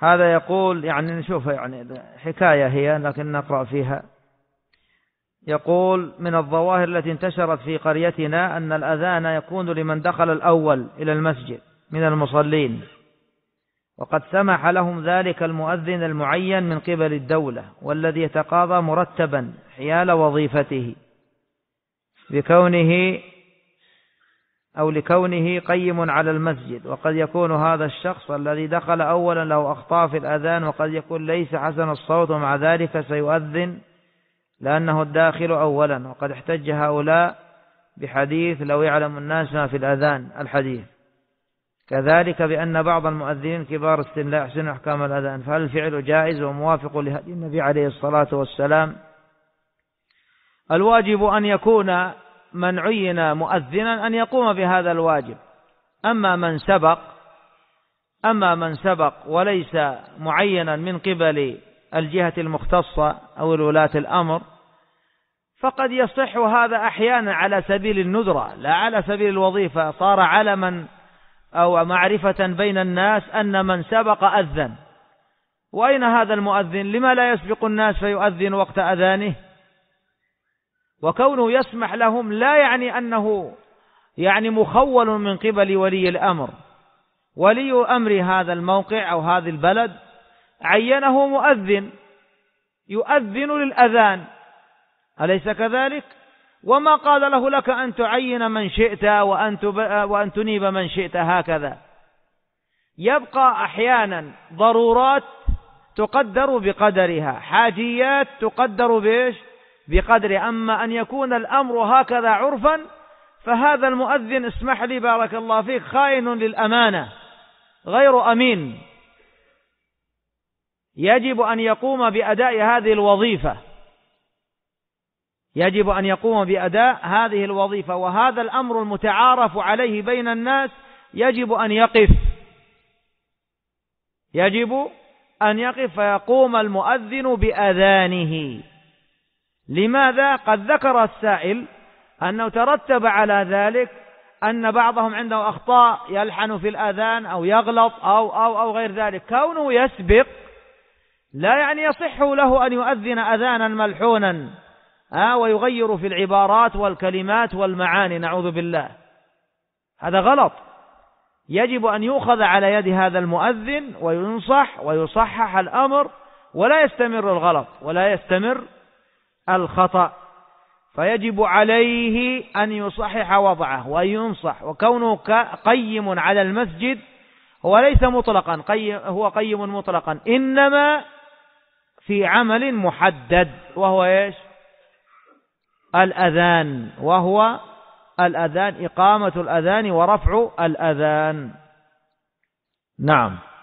هذا يقول يعني نشوف يعني حكاية هي لكن نقرأ فيها. يقول من الظواهر التي انتشرت في قريتنا أن الأذان يكون لمن دخل الأول إلى المسجد من المصلين، وقد سمح لهم ذلك المؤذن المعين من قبل الدولة والذي يتقاضى مرتبا حيال وظيفته لكونه قيم على المسجد. وقد يكون هذا الشخص الذي دخل أولا له أخطاء في الأذان، وقد يكون ليس حسن الصوت ومع ذلك سيؤذن لأنه الداخل أولا. وقد احتج هؤلاء بحديث لو يعلم الناس ما في الأذان الحديث، كذلك بأن بعض المؤذنين كبار السن لا يحسن أحكام الأذان، فهل الفعل جائز وموافق لهدي النبي عليه الصلاة والسلام؟ الواجب أن يكون من عين مؤذنا أن يقوم بهذا الواجب. أما من سبق وليس معينا من قبل الجهة المختصة أو الولاة الأمر فقد يصح هذا أحيانا على سبيل الندرة لا على سبيل الوظيفة، صار علما أو معرفة بين الناس أن من سبق أذن. وأين هذا المؤذن؟ لما لا يسبق الناس فيؤذن وقت أذانه؟ وكونه يسمح لهم لا يعني أنه يعني مخول من قبل ولي الأمر. ولي أمر هذا الموقع أو هذه البلد عينه مؤذن يؤذن للأذان، أليس كذلك؟ وما قال له لك أن تعين من شئت وأن تنيب من شئت هكذا. يبقى أحيانا ضرورات تقدر بقدرها، حاجيات تقدر بقدر. أما أن يكون الأمر هكذا عرفا فهذا المؤذن اسمح لي بارك الله فيك خائن للأمانة غير أمين، يجب أن يقوم بأداء هذه الوظيفة، يجب أن يقوم بأداء هذه الوظيفة. وهذا الأمر المتعارف عليه بين الناس يجب أن يقف فيقوم المؤذن بأذانه. لماذا؟ قد ذكر السائل أنه ترتب على ذلك أن بعضهم عنده أخطاء يلحن في الأذان أو يغلط أو غير ذلك. كونه يسبق لا يعني يصح له أن يؤذن أذانا ملحونا ويغير في العبارات والكلمات والمعاني، نعوذ بالله، هذا غلط. يجب أن يؤخذ على يد هذا المؤذن وينصح ويصحح الأمر، ولا يستمر الغلط ولا يستمر الخطأ، فيجب عليه أن يصحح وضعه وينصح. وكونه قيم على المسجد هو ليس مطلقا هو قيم مطلقا، إنما في عمل محدد وهو إيش؟ الأذان، وهو الأذان، إقامة الأذان ورفع الأذان. نعم.